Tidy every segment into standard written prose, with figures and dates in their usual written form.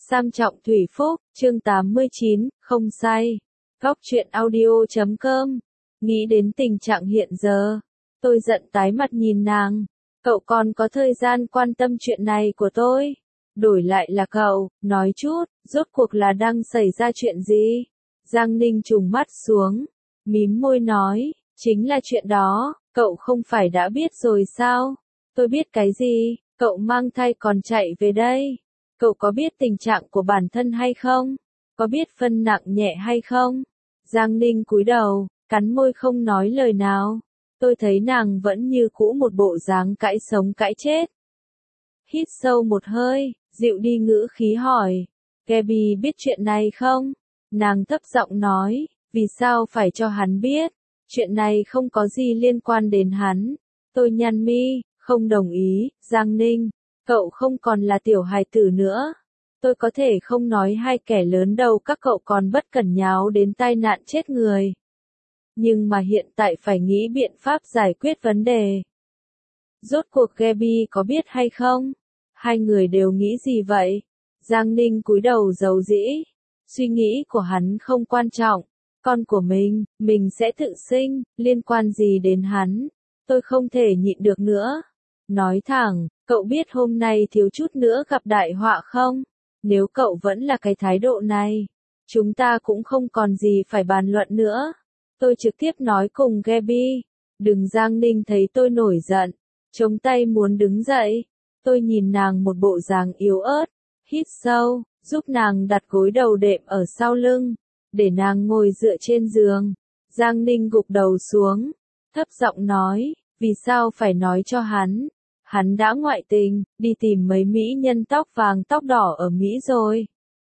Sam Trọng Thủy Phúc, chương 89, không say. Góc truyện audio.com. Nghĩ đến tình trạng hiện giờ, tôi giận tái mặt nhìn nàng. Cậu còn có thời gian quan tâm chuyện này của tôi? Đổi lại là cậu, nói chút, rốt cuộc là đang xảy ra chuyện gì? Giang Ninh trùng mắt xuống, mím môi nói, chính là chuyện đó, cậu không phải đã biết rồi sao? Tôi biết cái gì? Cậu mang thai còn chạy về đây. Cậu có biết tình trạng của bản thân hay không? Có biết phân nặng nhẹ hay không? Giang Ninh cúi đầu, cắn môi không nói lời nào. Tôi thấy nàng vẫn như cũ một bộ dáng cãi sống cãi chết. Hít sâu một hơi, dịu đi ngữ khí hỏi. Gabby biết chuyện này không? Nàng thấp giọng nói, vì sao phải cho hắn biết? Chuyện này không có gì liên quan đến hắn. Tôi nhăn mi, không đồng ý. Giang Ninh, cậu không còn là tiểu hài tử nữa. Tôi có thể không nói hai kẻ lớn đâu các cậu còn bất cẩn nháo đến tai nạn chết người. Nhưng mà hiện tại phải nghĩ biện pháp giải quyết vấn đề. Rốt cuộc Gabby có biết hay không? Hai người đều nghĩ gì vậy? Giang Ninh cúi đầu giấu dĩ. Suy nghĩ của hắn không quan trọng. Con của mình sẽ tự sinh, liên quan gì đến hắn? Tôi không thể nhịn được nữa. Nói thẳng, cậu biết hôm nay thiếu chút nữa gặp đại họa không? Nếu cậu vẫn là cái thái độ này, chúng ta cũng không còn gì phải bàn luận nữa. Tôi trực tiếp nói cùng Gabby. Đừng. Giang Ninh thấy tôi nổi giận, chống tay muốn đứng dậy. Tôi nhìn nàng một bộ dáng yếu ớt, hít sâu, giúp nàng đặt gối đầu đệm ở sau lưng, để nàng ngồi dựa trên giường. Giang Ninh gục đầu xuống, thấp giọng nói, vì sao phải nói cho hắn? Hắn đã ngoại tình, đi tìm mấy mỹ nhân tóc vàng tóc đỏ ở Mỹ rồi.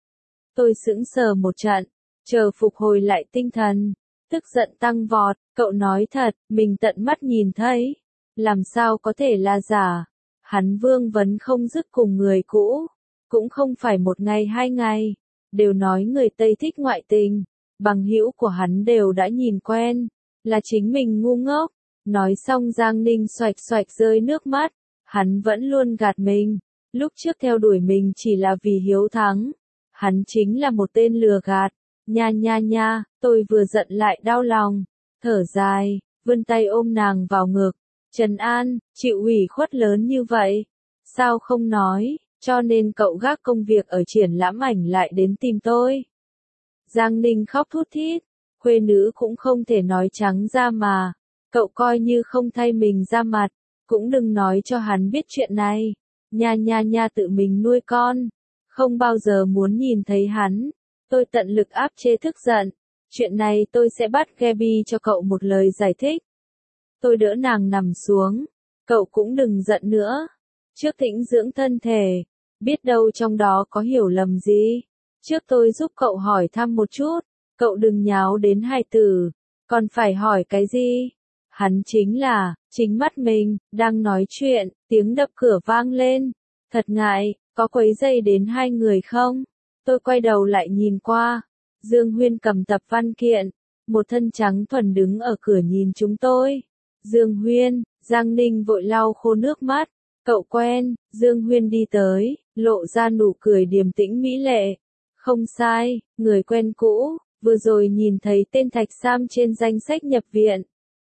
Tôi sững sờ một trận, chờ phục hồi lại tinh thần, tức giận tăng vọt, cậu nói thật, mình tận mắt nhìn thấy. Làm sao có thể là giả? Hắn vương vấn không dứt cùng người cũ, cũng không phải một ngày hai ngày, đều nói người Tây thích ngoại tình, bằng hữu của hắn đều đã nhìn quen, là chính mình ngu ngốc. Nói xong Giang Ninh xoạch xoạch rơi nước mắt. Hắn vẫn luôn gạt mình, lúc trước theo đuổi mình chỉ là vì hiếu thắng. Hắn chính là một tên lừa gạt. Nha, tôi vừa giận lại đau lòng, thở dài, vươn tay ôm nàng vào ngực. Trần An, chịu ủy khuất lớn như vậy, sao không nói, cho nên cậu gác công việc ở triển lãm ảnh lại đến tìm tôi. Giang Ninh khóc thút thít, khuê nữ cũng không thể nói trắng ra mà, cậu coi như không thay mình ra mặt. Cũng đừng nói cho hắn biết chuyện này. Nha tự mình nuôi con. Không bao giờ muốn nhìn thấy hắn. Tôi tận lực áp chế tức giận. Chuyện này tôi sẽ bắt Gabby cho cậu một lời giải thích. Tôi đỡ nàng nằm xuống. Cậu cũng đừng giận nữa. Trước tĩnh dưỡng thân thể. Biết đâu trong đó có hiểu lầm gì. Trước tôi giúp cậu hỏi thăm một chút. Cậu đừng nháo đến hài tử. Còn phải hỏi cái gì? Hắn chính mắt mình, đang nói chuyện, tiếng đập cửa vang lên. Thật ngại, có quấy rầy đến hai người không? Tôi quay đầu lại nhìn qua. Dương Huyên cầm tập văn kiện, một thân trắng thuần đứng ở cửa nhìn chúng tôi. Dương Huyên, Giang Ninh vội lau khô nước mắt. Cậu quen. Dương Huyên đi tới, lộ ra nụ cười điềm tĩnh mỹ lệ. Không sai, người quen cũ, vừa rồi nhìn thấy tên Thạch Sam trên danh sách nhập viện.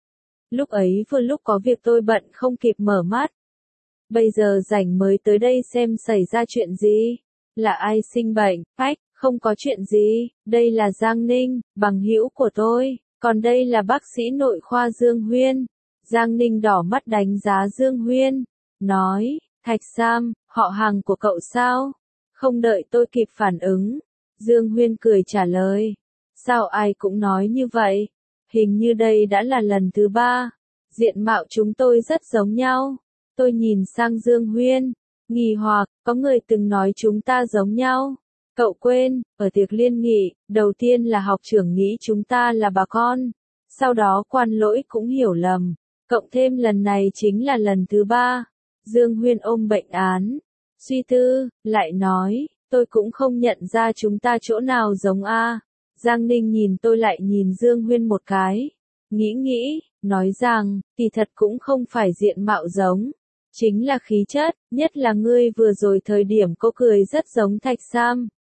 Lúc ấy vừa lúc có việc tôi bận không kịp mở mắt. Bây giờ rảnh mới tới đây xem xảy ra chuyện gì. Là ai sinh bệnh? Phách, không có chuyện gì. Đây là Giang Ninh, bằng hữu của tôi. Còn đây là bác sĩ nội khoa Dương Huyên. Giang Ninh đỏ mắt đánh giá Dương Huyên. Nói, Thạch Sam, họ hàng của cậu sao? Không đợi tôi kịp phản ứng. Dương Huyên cười trả lời. Sao ai cũng nói như vậy? Hình như đây đã là lần thứ 3. Diện mạo chúng tôi rất giống nhau. Tôi nhìn sang Dương Huyên, nghi hoặc, có người từng nói chúng ta giống nhau. Cậu quên, ở tiệc liên nghị, đầu tiên là học trưởng nghĩ chúng ta là bà con. Sau đó Quan Lỗi cũng hiểu lầm. Cộng thêm lần này chính là lần thứ 3. Dương Huyên ôm bệnh án. Suy tư, lại nói, tôi cũng không nhận ra chúng ta chỗ nào giống a. Giang Ninh nhìn tôi lại nhìn Dương Huyên một cái. Nghĩ, nói rằng, kỳ thật cũng không phải diện mạo giống. Chính là khí chất, nhất là ngươi vừa rồi thời điểm cô cười rất giống Thạch Sam.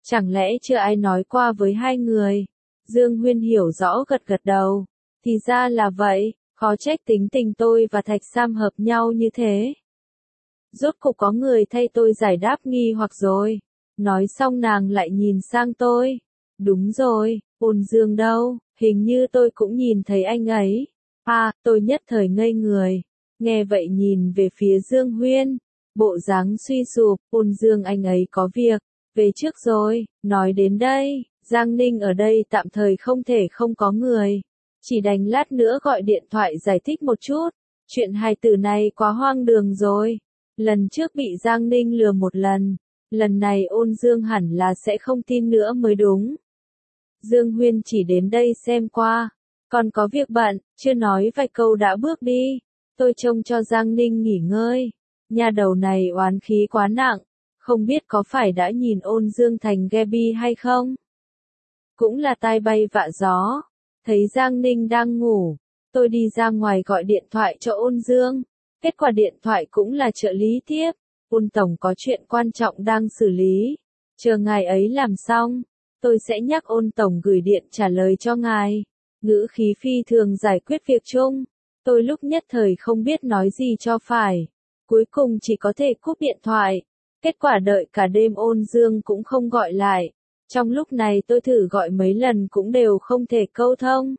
Chẳng lẽ chưa ai nói qua với hai người? Dương Huyên hiểu rõ gật gật đầu. Thì ra là vậy, khó trách tính tình tôi và Thạch Sam hợp nhau như thế. Rốt cục có người thay tôi giải đáp nghi hoặc rồi. Nói xong nàng lại nhìn sang tôi. Đúng rồi, Ôn Dương đâu, hình như tôi cũng nhìn thấy anh ấy. À, tôi nhất thời ngây người. Nghe vậy nhìn về phía Dương Huyên. Bộ dáng suy sụp, Ôn Dương anh ấy có việc. Về trước rồi, nói đến đây, Giang Ninh ở đây tạm thời không thể không có người. Chỉ đành lát nữa gọi điện thoại giải thích một chút. Chuyện hai từ này quá hoang đường rồi. Lần trước bị Giang Ninh lừa một lần này Ôn Dương hẳn là sẽ không tin nữa mới đúng. Dương Huyên chỉ đến đây xem qua, còn có việc bận, chưa nói vài câu đã bước đi. Tôi trông cho Giang Ninh nghỉ ngơi. Nhà đầu này oán khí quá nặng, không biết có phải đã nhìn Ôn Dương thành Gaby hay không? Cũng là tai bay vạ gió. Thấy Giang Ninh đang ngủ, tôi đi ra ngoài gọi điện thoại cho Ôn Dương. Kết quả điện thoại cũng là trợ lý tiếp. Ôn tổng có chuyện quan trọng đang xử lý. Chờ ngài ấy làm xong, tôi sẽ nhắc Ôn tổng gửi điện trả lời cho ngài. Ngữ khí phi thường giải quyết việc chung. Tôi lúc nhất thời không biết nói gì cho phải. Cuối cùng chỉ có thể cúp điện thoại. Kết quả đợi cả đêm Ôn Dương cũng không gọi lại. Trong lúc này tôi thử gọi mấy lần cũng đều không thể câu thông.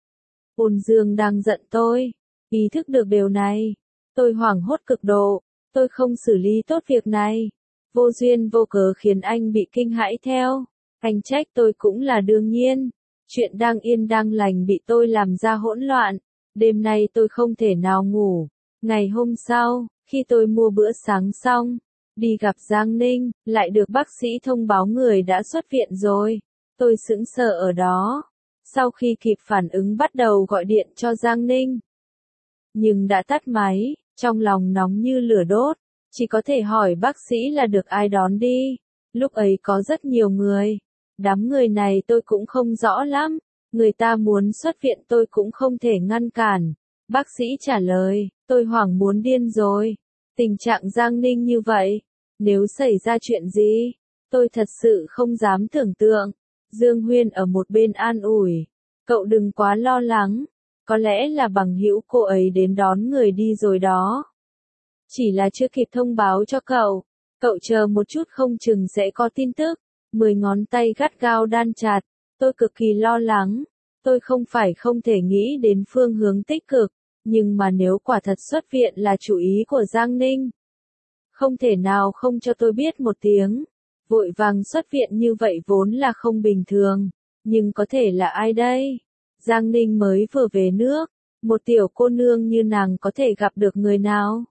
Ôn Dương đang giận tôi. Ý thức được điều này. Tôi hoảng hốt cực độ. Tôi không xử lý tốt việc này. Vô duyên vô cớ khiến anh bị kinh hãi theo. Anh trách tôi cũng là đương nhiên. Chuyện đang yên đang lành bị tôi làm ra hỗn loạn. Đêm nay tôi không thể nào ngủ. Ngày hôm sau, khi tôi mua bữa sáng xong, đi gặp Giang Ninh, lại được bác sĩ thông báo người đã xuất viện rồi. Tôi sững sờ ở đó. Sau khi kịp phản ứng bắt đầu gọi điện cho Giang Ninh. Nhưng đã tắt máy, trong lòng nóng như lửa đốt. Chỉ có thể hỏi bác sĩ là được ai đón đi. Lúc ấy có rất nhiều người. Đám người này tôi cũng không rõ lắm. Người ta muốn xuất viện tôi cũng không thể ngăn cản. Bác sĩ trả lời, tôi hoảng muốn điên rồi. Tình trạng Giang Ninh như vậy, nếu xảy ra chuyện gì, tôi thật sự không dám tưởng tượng. Dương Huyên ở một bên an ủi, cậu đừng quá lo lắng, có lẽ là bằng hữu cô ấy đến đón người đi rồi đó. Chỉ là chưa kịp thông báo cho cậu chờ một chút không chừng sẽ có tin tức. 10 ngón tay gắt gao đan chặt, tôi cực kỳ lo lắng. Tôi không phải không thể nghĩ đến phương hướng tích cực, nhưng mà nếu quả thật xuất viện là chủ ý của Giang Ninh, không thể nào không cho tôi biết một tiếng. Vội vàng xuất viện như vậy vốn là không bình thường, nhưng có thể là ai đây? Giang Ninh mới vừa về nước, một tiểu cô nương như nàng có thể gặp được người nào?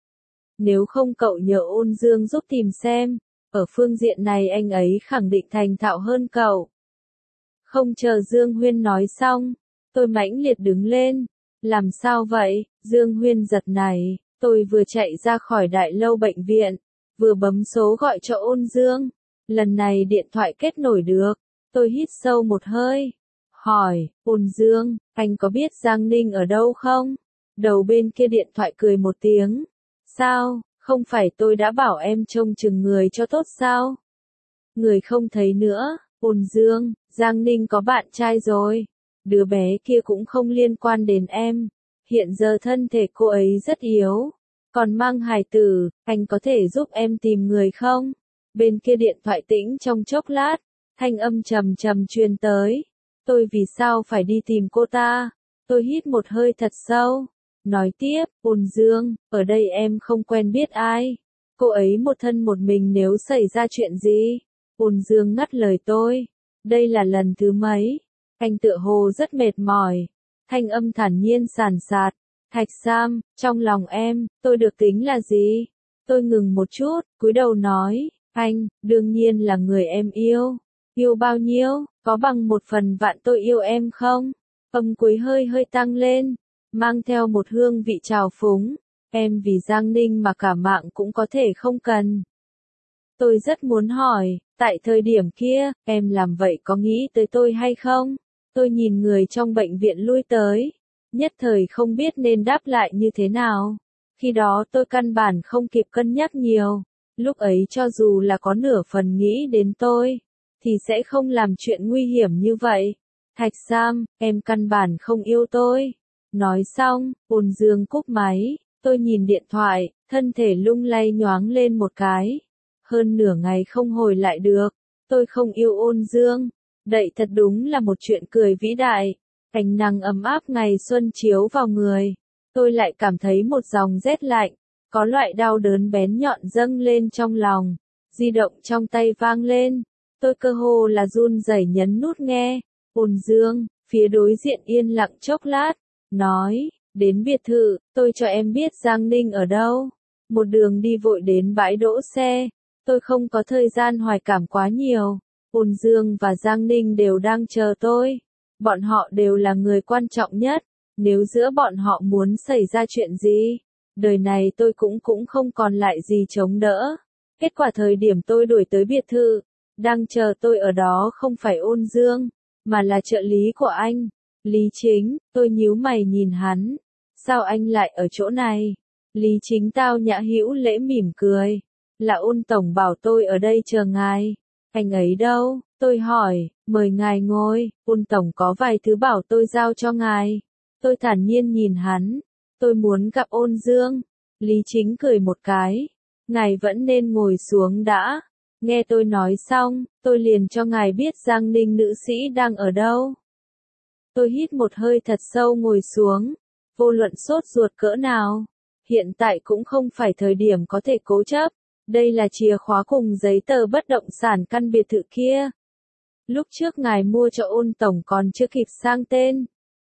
Nếu không cậu nhờ Ôn Dương giúp tìm xem, ở phương diện này anh ấy khẳng định thành thạo hơn cậu. Không chờ Dương Huyên nói xong, tôi mãnh liệt đứng lên. Làm sao vậy? Dương Huyên giật nảy, tôi vừa chạy ra khỏi đại lâu bệnh viện, vừa bấm số gọi cho Ôn Dương. Lần này điện thoại kết nối được, tôi hít sâu một hơi. Hỏi, Ôn Dương, anh có biết Giang Ninh ở đâu không? Đầu bên kia điện thoại cười một tiếng. Sao, không phải tôi đã bảo em trông chừng người cho tốt sao? Người không thấy nữa, Ôn Dương, Giang Ninh có bạn trai rồi. Đứa bé kia cũng không liên quan đến em. Hiện giờ thân thể cô ấy rất yếu. Còn mang hài tử, anh có thể giúp em tìm người không? Bên kia điện thoại tĩnh trong chốc lát, thanh âm trầm trầm truyền tới. Tôi vì sao phải đi tìm cô ta? Tôi hít một hơi thật sâu. Nói tiếp, Ôn Dương, ở đây em không quen biết ai. Cô ấy một thân một mình nếu xảy ra chuyện gì? Ôn Dương ngắt lời tôi. Đây là lần thứ mấy? Anh tựa hồ rất mệt mỏi. Thanh âm thản nhiên sàn sạt. Thạch Sam, trong lòng em, tôi được tính là gì? Tôi ngừng một chút, cúi đầu nói, anh, đương nhiên là người em yêu. Yêu bao nhiêu, có bằng 1/1000 tôi yêu em không? Âm cuối hơi hơi tăng lên, mang theo một hương vị trào phúng. Em vì Giang Ninh mà cả mạng cũng có thể không cần. Tôi rất muốn hỏi, tại thời điểm kia, em làm vậy có nghĩ tới tôi hay không? Tôi nhìn người trong bệnh viện lui tới, nhất thời không biết nên đáp lại như thế nào. Khi đó tôi căn bản không kịp cân nhắc nhiều, lúc ấy cho dù là có nửa phần nghĩ đến tôi, thì sẽ không làm chuyện nguy hiểm như vậy. Thạch Sam, em căn bản không yêu tôi. Nói xong, Ôn Dương cúp máy, tôi nhìn điện thoại, thân thể lung lay nhoáng lên một cái. Hơn nửa ngày không hồi lại được, tôi không yêu Ôn Dương. Đậy thật đúng là một chuyện cười vĩ đại. Ánh nắng ấm áp ngày xuân chiếu vào người. Tôi lại cảm thấy một dòng rét lạnh, có loại đau đớn bén nhọn dâng lên trong lòng. Di động trong tay vang lên, tôi cơ hồ là run rẩy nhấn nút nghe. Ôn Dương, phía đối diện yên lặng chốc lát, nói, đến biệt thự, tôi cho em biết Giang Ninh ở đâu. Một đường đi vội đến bãi đỗ xe, tôi không có thời gian hoài cảm quá nhiều. Ôn Dương và Giang Ninh đều đang chờ tôi. Bọn họ đều là người quan trọng nhất, nếu giữa bọn họ muốn xảy ra chuyện gì, đời này tôi cũng không còn lại gì chống đỡ. Kết quả thời điểm tôi đuổi tới biệt thự, đang chờ tôi ở đó không phải Ôn Dương, mà là trợ lý của anh, Lý Chính. Tôi nhíu mày nhìn hắn, sao anh lại ở chỗ này? Lý Chính tao nhã hữu lễ mỉm cười, là Ôn tổng bảo tôi ở đây chờ ngài. Anh ấy đâu? Tôi hỏi, mời ngài ngồi, Ôn tổng có vài thứ bảo tôi giao cho ngài. Tôi thản nhiên nhìn hắn, tôi muốn gặp Ôn Dương. Lý Chính cười một cái, ngài vẫn nên ngồi xuống đã. Nghe tôi nói xong, tôi liền cho ngài biết Giang Ninh nữ sĩ đang ở đâu. Tôi hít một hơi thật sâu ngồi xuống, vô luận sốt ruột cỡ nào, hiện tại cũng không phải thời điểm có thể cố chấp. Đây là chìa khóa cùng giấy tờ bất động sản căn biệt thự kia. Lúc trước ngài mua cho Ôn tổng còn chưa kịp sang tên,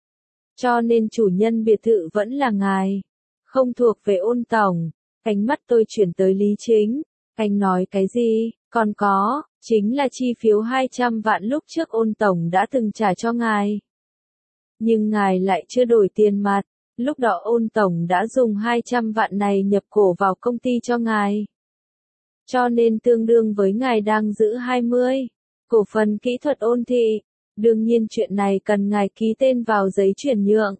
cho nên chủ nhân biệt thự vẫn là ngài, không thuộc về Ôn tổng. Ánh mắt tôi chuyển tới Lý Chính. Anh nói cái gì? Còn có, chính là chi phiếu 200 vạn lúc trước Ôn tổng đã từng trả cho ngài. Nhưng ngài lại chưa đổi tiền mặt, lúc đó Ôn tổng đã dùng 200 vạn này nhập cổ vào công ty cho ngài. Cho nên tương đương với ngài đang giữ 20 cổ phần kỹ thuật Ôn thị. Đương nhiên chuyện này cần ngài ký tên vào giấy chuyển nhượng.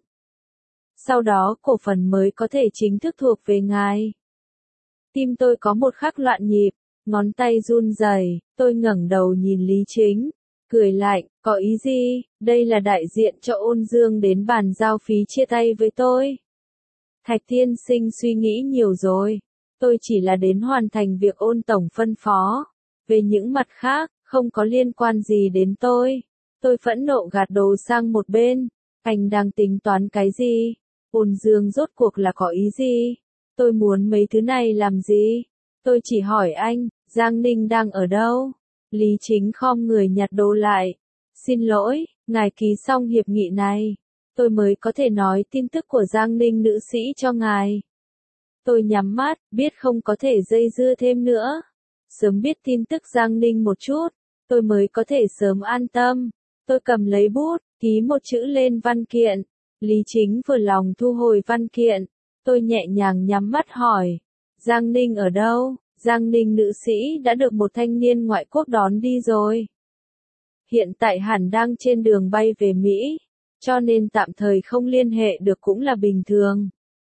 Sau đó cổ phần mới có thể chính thức thuộc về ngài. Tim tôi có một khắc loạn nhịp, ngón tay run rẩy, tôi ngẩng đầu nhìn Lý Chính, cười lạnh, có ý gì? Đây là đại diện cho Ôn Dương đến bàn giao phí chia tay với tôi. Thạch Thiên Sinh suy nghĩ nhiều rồi, tôi chỉ là đến hoàn thành việc Ôn tổng phân phó. Về những mặt khác, không có liên quan gì đến tôi. Tôi phẫn nộ gạt đồ sang một bên. Anh đang tính toán cái gì? Ôn Dương rốt cuộc là có ý gì? Tôi muốn mấy thứ này làm gì? Tôi chỉ hỏi anh, Giang Ninh đang ở đâu? Lý Chính khom người nhặt đồ lại. Xin lỗi, ngài ký xong hiệp nghị này, tôi mới có thể nói tin tức của Giang Ninh nữ sĩ cho ngài. Tôi nhắm mắt, biết không có thể dây dưa thêm nữa. Sớm biết tin tức Giang Ninh một chút, tôi mới có thể sớm an tâm. Tôi cầm lấy bút, ký một chữ lên văn kiện. Lý Chính vừa lòng thu hồi văn kiện. Tôi nhẹ nhàng nhắm mắt hỏi, Giang Ninh ở đâu? Giang Ninh nữ sĩ đã được một thanh niên ngoại quốc đón đi rồi. Hiện tại hẳn đang trên đường bay về Mỹ, cho nên tạm thời không liên hệ được cũng là bình thường.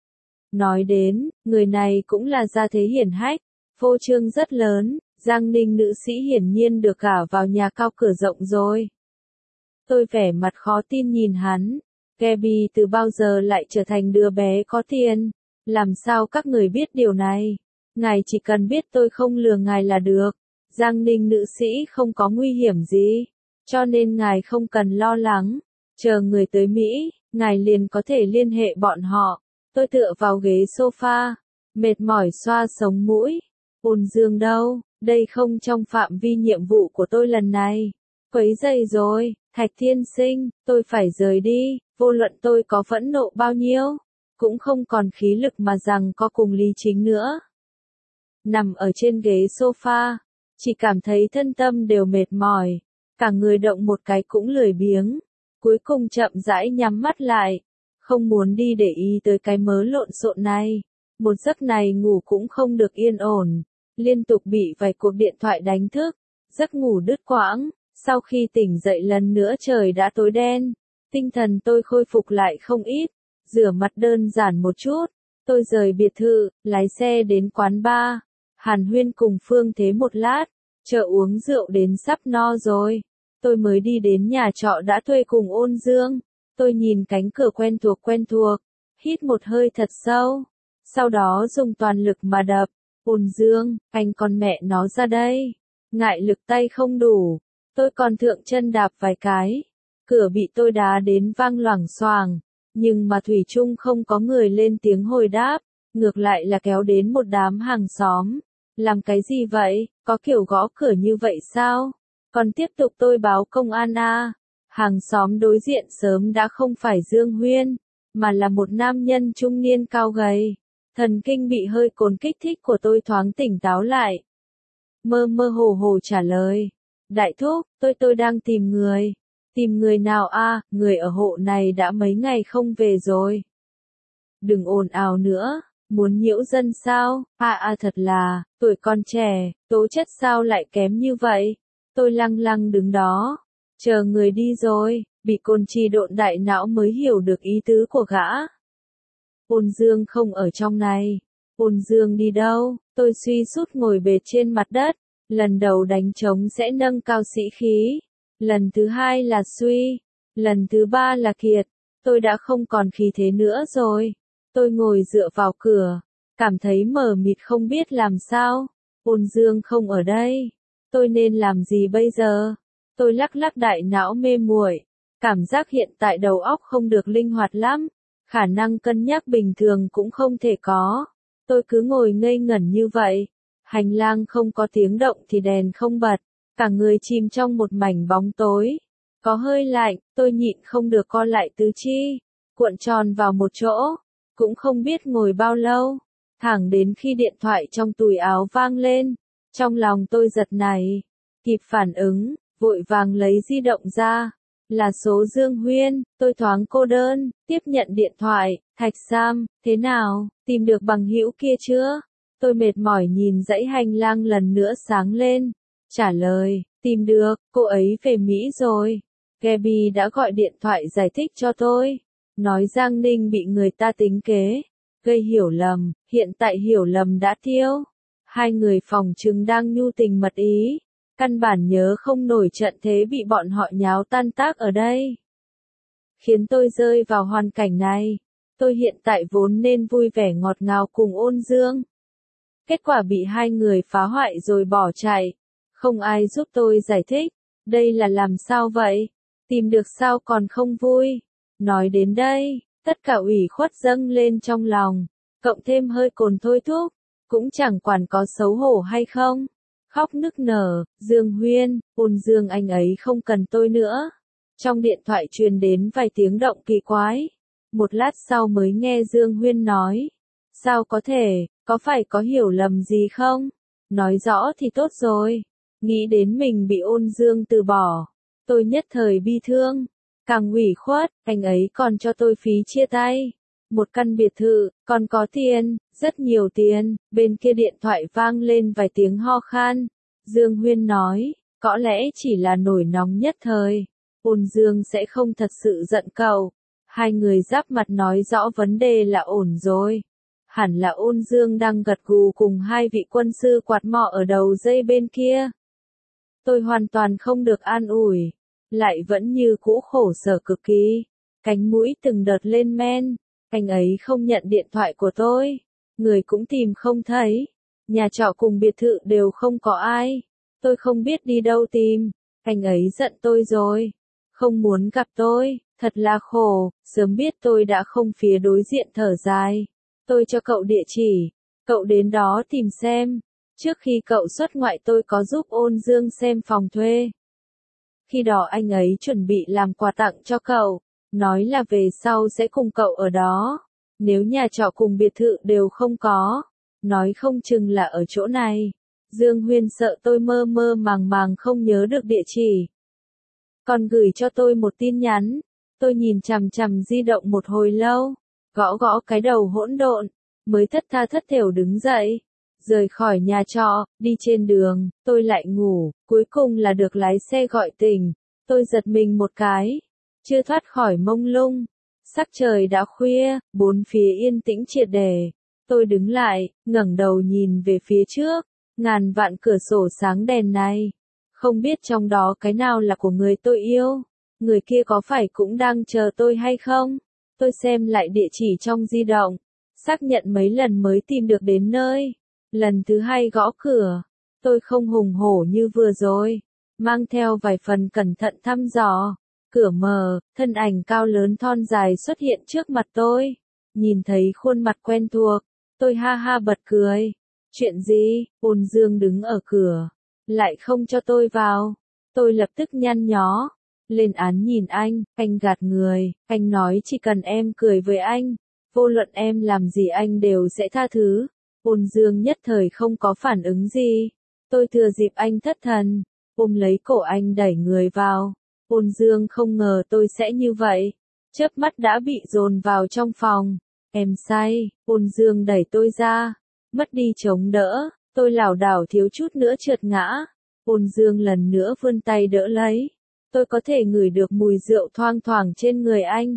Nói đến, người này cũng là gia thế hiển hách, phô trương rất lớn. Giang Ninh nữ sĩ hiển nhiên được gả vào nhà cao cửa rộng rồi. Tôi vẻ mặt khó tin nhìn hắn. Gabby từ bao giờ lại trở thành đứa bé có tiền? Làm sao các người biết điều này? Ngài chỉ cần biết tôi không lừa ngài là được. Giang Ninh nữ sĩ không có nguy hiểm gì, cho nên ngài không cần lo lắng. Chờ người tới Mỹ, ngài liền có thể liên hệ bọn họ. Tôi tựa vào ghế sofa, mệt mỏi xoa sống mũi. Ôn Dương đâu? Đây không trong phạm vi nhiệm vụ của tôi lần này. Quấy rầy rồi, Thạch Thiên Sinh, tôi phải rời đi. Vô luận tôi có phẫn nộ bao nhiêu, cũng không còn khí lực mà rằng có cùng Lý Chính nữa. Nằm ở trên ghế sofa, chỉ cảm thấy thân tâm đều mệt mỏi, cả người động một cái cũng lười biếng. Cuối cùng chậm rãi nhắm mắt lại, không muốn đi để ý tới cái mớ lộn xộn này. Một giấc này ngủ cũng không được yên ổn, liên tục bị vài cuộc điện thoại đánh thức, giấc ngủ đứt quãng. Sau khi tỉnh dậy lần nữa trời đã tối đen, tinh thần tôi khôi phục lại không ít, rửa mặt đơn giản một chút, tôi rời biệt thự, lái xe đến quán bar, hàn huyên cùng Phương Thế một lát, Chợ uống rượu đến sắp no rồi. Tôi mới đi đến nhà trọ đã thuê cùng Ôn Dương. Tôi nhìn cánh cửa quen thuộc, hít một hơi thật sâu. Sau đó dùng toàn lực mà đập. Ôn Dương, anh con mẹ nó ra đây. Ngại lực tay không đủ. Tôi còn thượng chân đạp vài cái. Cửa bị tôi đá đến vang loảng xoảng. Nhưng mà thủy chung không có người lên tiếng hồi đáp. Ngược lại là kéo đến một đám hàng xóm. Làm cái gì vậy? Có kiểu gõ cửa như vậy sao? Còn tiếp tục tôi báo công an à? Hàng xóm đối diện sớm đã không phải Dương Huyên, mà là một nam nhân trung niên cao gầy. Thần kinh bị hơi cồn kích thích của tôi thoáng tỉnh táo lại. Mơ mơ hồ hồ trả lời. Đại thúc, tôi đang tìm người. Tìm người nào à? Người ở hộ này đã mấy ngày không về rồi. Đừng ồn ào nữa. Muốn nhiễu dân sao? Thật là, tuổi còn trẻ, tố chất sao lại kém như vậy? Tôi lăng lăng đứng đó, chờ người đi rồi, bị cồn trì độn đại não mới hiểu được ý tứ của gã. Ôn Dương không ở trong này. Ôn Dương đi đâu? Tôi suy sút ngồi bệt trên mặt đất. Lần đầu đánh trống sẽ nâng cao sĩ khí. Lần thứ hai là suy. Lần thứ ba là kiệt. Tôi đã không còn khí thế nữa rồi. Tôi ngồi dựa vào cửa, cảm thấy mờ mịt không biết làm sao. Ôn Dương không ở đây. Tôi nên làm gì bây giờ? Tôi lắc lắc đại não mê muội. Cảm giác hiện tại đầu óc không được linh hoạt lắm. Khả năng cân nhắc bình thường cũng không thể có. Tôi cứ ngồi ngây ngẩn như vậy. Hành lang không có tiếng động thì đèn không bật. Cả người chìm trong một mảnh bóng tối. Có hơi lạnh, tôi nhịn không được co lại tứ chi. Cuộn tròn vào một chỗ. Cũng không biết ngồi bao lâu. Thẳng đến khi điện thoại trong túi áo vang lên. Trong lòng tôi giật nảy. Kịp phản ứng, vội vàng lấy di động ra. Là số Dương Huyên, tôi thoáng cô đơn, tiếp nhận điện thoại. Thạch Sam, thế nào, tìm được bằng hữu kia chưa? Tôi mệt mỏi nhìn dãy hành lang lần nữa sáng lên. Trả lời, tìm được, cô ấy về Mỹ rồi. Gabby đã gọi điện thoại giải thích cho tôi. Nói Giang Ninh bị người ta tính kế. Gây hiểu lầm, hiện tại hiểu lầm đã tiêu. Hai người phòng trừng đang nhu tình mật ý. Căn bản nhớ không nổi trận thế bị bọn họ nháo tan tác ở đây. Khiến tôi rơi vào hoàn cảnh này. Tôi hiện tại vốn nên vui vẻ ngọt ngào cùng Ôn Dương. Kết quả bị hai người phá hoại rồi bỏ chạy. Không ai giúp tôi giải thích. Đây là làm sao vậy? Tìm được sao còn không vui? Nói đến đây, tất cả ủy khuất dâng lên trong lòng. Cộng thêm hơi cồn thôi thúc. Cũng chẳng quản có xấu hổ hay không. Khóc nức nở, Dương Huyên, Ôn Dương anh ấy không cần tôi nữa. Trong điện thoại truyền đến vài tiếng động kỳ quái. Một lát sau mới nghe Dương Huyên nói. Sao có thể, có phải có hiểu lầm gì không? Nói rõ thì tốt rồi. Nghĩ đến mình bị Ôn Dương từ bỏ. Tôi nhất thời bi thương. Càng ủy khuất, anh ấy còn cho tôi phí chia tay. Một căn biệt thự, còn có tiền, rất nhiều tiền. Bên kia điện thoại vang lên vài tiếng ho khan. Dương Huyên nói, có lẽ chỉ là nổi nóng nhất thời. Ôn Dương sẽ không thật sự giận cậu. Hai người giáp mặt nói rõ vấn đề là ổn rồi. Hẳn là Ôn Dương đang gật gù cùng hai vị quân sư quạt mọ ở đầu dây bên kia. Tôi hoàn toàn không được an ủi. Lại vẫn như cũ khổ sở cực kỳ. Cánh mũi từng đợt lên men. Anh ấy không nhận điện thoại của tôi. Người cũng tìm không thấy. Nhà trọ cùng biệt thự đều không có ai. Tôi không biết đi đâu tìm. Anh ấy giận tôi rồi. Không muốn gặp tôi. Thật là khổ. Sớm biết tôi đã không phía đối diện thở dài. Tôi cho cậu địa chỉ. Cậu đến đó tìm xem. Trước khi cậu xuất ngoại tôi có giúp Ôn Dương xem phòng thuê. Khi đó anh ấy chuẩn bị làm quà tặng cho cậu. Nói là về sau sẽ cùng cậu ở đó. Nếu nhà trọ cùng biệt thự đều không có. Nói không chừng là ở chỗ này. Dương Huyên sợ tôi mơ mơ màng màng không nhớ được địa chỉ. Còn gửi cho tôi một tin nhắn. Tôi nhìn chằm chằm di động một hồi lâu. Gõ gõ cái đầu hỗn độn. Mới thất tha thất thểu đứng dậy. Rời khỏi nhà trọ, đi trên đường, tôi lại ngủ. Cuối cùng là được lái xe gọi tỉnh. Tôi giật mình một cái. Chưa thoát khỏi mông lung. Sắc trời đã khuya, bốn phía yên tĩnh triệt để. Tôi đứng lại, ngẩng đầu nhìn về phía trước. ngàn vạn cửa sổ sáng đèn này. Không biết trong đó cái nào là của người tôi yêu. Người kia có phải cũng đang chờ tôi hay không? Tôi xem lại địa chỉ trong di động. Xác nhận mấy lần mới tìm được đến nơi. Lần thứ hai gõ cửa. Tôi không hùng hổ như vừa rồi. Mang theo vài phần cẩn thận thăm dò. Cửa mở, thân ảnh cao lớn thon dài xuất hiện trước mặt tôi. Nhìn thấy khuôn mặt quen thuộc. Tôi ha ha bật cười. Chuyện gì? Ôn Dương đứng ở cửa. Lại không cho tôi vào. Tôi lập tức nhăn nhó. Lên án nhìn anh gạt người. Anh nói chỉ cần em cười với anh. Vô luận em làm gì anh đều sẽ tha thứ. Ôn Dương nhất thời không có phản ứng gì. Tôi thừa dịp anh thất thần. Ôm lấy cổ anh đẩy người vào. Ôn Dương không ngờ tôi sẽ như vậy. Chớp mắt đã bị dồn vào trong phòng. Em say. Ôn Dương đẩy tôi ra. Mất đi chống đỡ. Tôi lảo đảo thiếu chút nữa trượt ngã. Ôn Dương lần nữa vươn tay đỡ lấy. Tôi có thể ngửi được mùi rượu thoang thoảng trên người anh.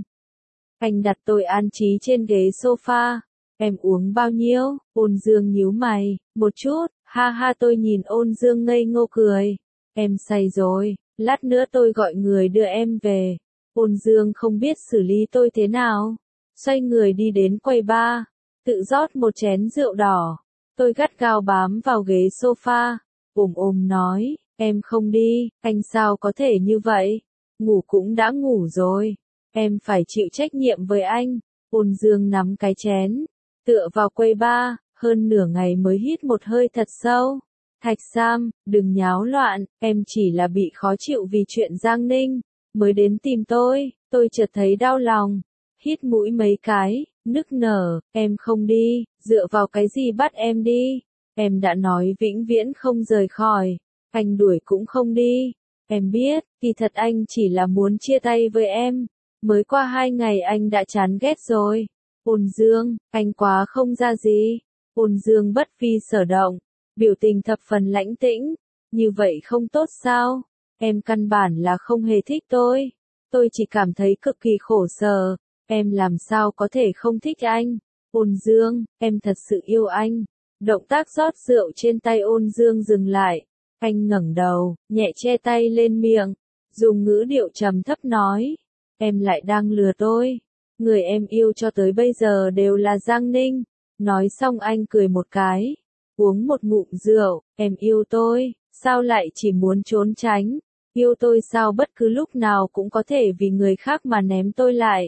Anh đặt tôi an trí trên ghế sofa. Em uống bao nhiêu? Ôn Dương nhíu mày. Một chút. Ha ha, tôi nhìn Ôn Dương ngây ngô cười. Em say rồi. Lát nữa tôi gọi người đưa em về. Ôn Dương không biết xử lý tôi thế nào. Xoay người đi đến quầy bar. Tự rót một chén rượu đỏ. Tôi gắt gao bám vào ghế sofa. Ôm nói. Em không đi. Anh sao có thể như vậy? Ngủ cũng đã ngủ rồi. Em phải chịu trách nhiệm với anh. Ôn Dương nắm cái chén. Tựa vào quầy bar. Hơn nửa ngày mới hít một hơi thật sâu. Thạch Sam, đừng nháo loạn. Em chỉ là bị khó chịu vì chuyện Giang Ninh. Mới đến tìm tôi chợt thấy đau lòng. Hít mũi mấy cái, nức nở. Em không đi. Dựa vào cái gì bắt em đi? Em đã nói vĩnh viễn không rời khỏi. Anh đuổi cũng không đi. Em biết, kỳ thật anh chỉ là muốn chia tay với em. Mới qua 2 ngày anh đã chán ghét rồi. Ôn Dương, anh quá không ra gì. Ôn Dương bất vi sở động. Biểu tình thập phần lãnh tĩnh. Như vậy không tốt sao? Em căn bản là không hề thích tôi. Tôi chỉ cảm thấy cực kỳ khổ sở. Em làm sao có thể không thích anh? Ôn Dương, em thật sự yêu anh. Động tác rót rượu trên tay Ôn Dương dừng lại. Anh ngẩng đầu, nhẹ che tay lên miệng. Dùng ngữ điệu trầm thấp nói. Em lại đang lừa tôi. Người em yêu cho tới bây giờ đều là Giang Ninh. Nói xong anh cười một cái. Uống một ngụm rượu. Em yêu tôi. Sao lại chỉ muốn trốn tránh? Yêu tôi sao bất cứ lúc nào cũng có thể vì người khác mà ném tôi lại?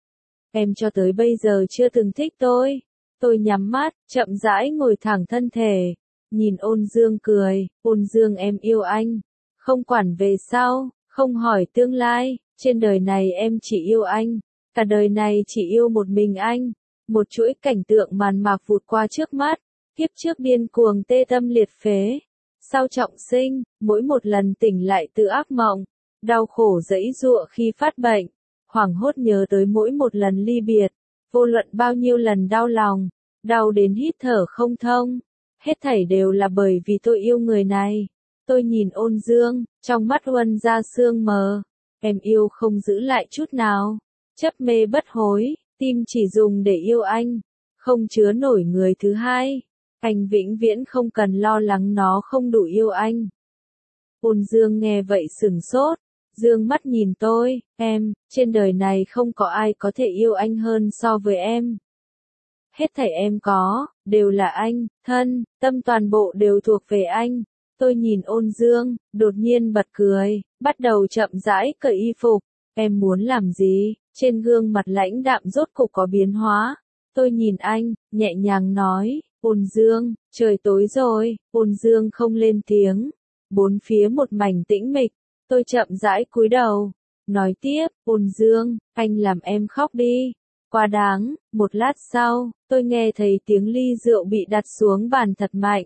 Em cho tới bây giờ chưa từng thích tôi. Tôi nhắm mắt, chậm rãi ngồi thẳng thân thể. Nhìn Ôn Dương cười. Ôn Dương, em yêu anh. Không quản về sau, không hỏi tương lai. Trên đời này em chỉ yêu anh. Cả đời này chỉ yêu một mình anh. Một chuỗi cảnh tượng màn mạc vụt qua trước mắt. Kiếp trước điên cuồng tê tâm liệt phế. Sau trọng sinh, mỗi một lần tỉnh lại từ ác mộng. Đau khổ giãy giụa khi phát bệnh. Hoảng hốt nhớ tới mỗi một lần ly biệt. Vô luận bao nhiêu lần đau lòng. Đau đến hít thở không thông. Hết thảy đều là bởi vì tôi yêu người này. Tôi nhìn Ôn Dương, trong mắt huân ra sương mờ. Em yêu không giữ lại chút nào. Chấp mê bất hối, tim chỉ dùng để yêu anh. Không chứa nổi người thứ hai. Anh vĩnh viễn không cần lo lắng nó không đủ yêu anh. Ôn Dương nghe vậy sửng sốt. Dương mắt nhìn tôi. Em, trên đời này không có ai có thể yêu anh hơn so với em. Hết thảy em có, đều là anh, thân, tâm toàn bộ đều thuộc về anh. Tôi nhìn Ôn Dương, đột nhiên bật cười, bắt đầu chậm rãi cởi y phục. Em muốn làm gì? Trên gương mặt lãnh đạm rốt cục có biến hóa. Tôi nhìn anh, nhẹ nhàng nói, Ôn Dương, trời tối rồi. Ôn Dương không lên tiếng. Bốn phía một mảnh tĩnh mịch. Tôi chậm rãi cúi đầu. Nói tiếp, Ôn Dương, anh làm em khóc đi. Quá đáng. Một lát sau, tôi nghe thấy tiếng ly rượu bị đặt xuống bàn thật mạnh.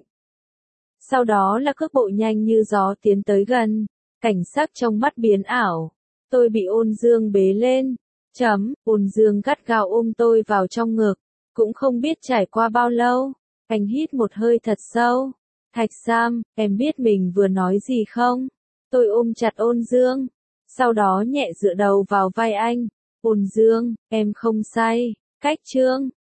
Sau đó là cước bộ nhanh như gió tiến tới gần. Cảnh sắc trong mắt biến ảo. Tôi bị Ôn Dương bế lên. Ôn Dương gắt gao ôm tôi vào trong ngực. Cũng không biết trải qua bao lâu. Anh hít một hơi thật sâu. Thạch Sam, em biết mình vừa nói gì không? Tôi ôm chặt Ôn Dương. Sau đó nhẹ dựa đầu vào vai anh. Ôn Dương, em không say. Cách chương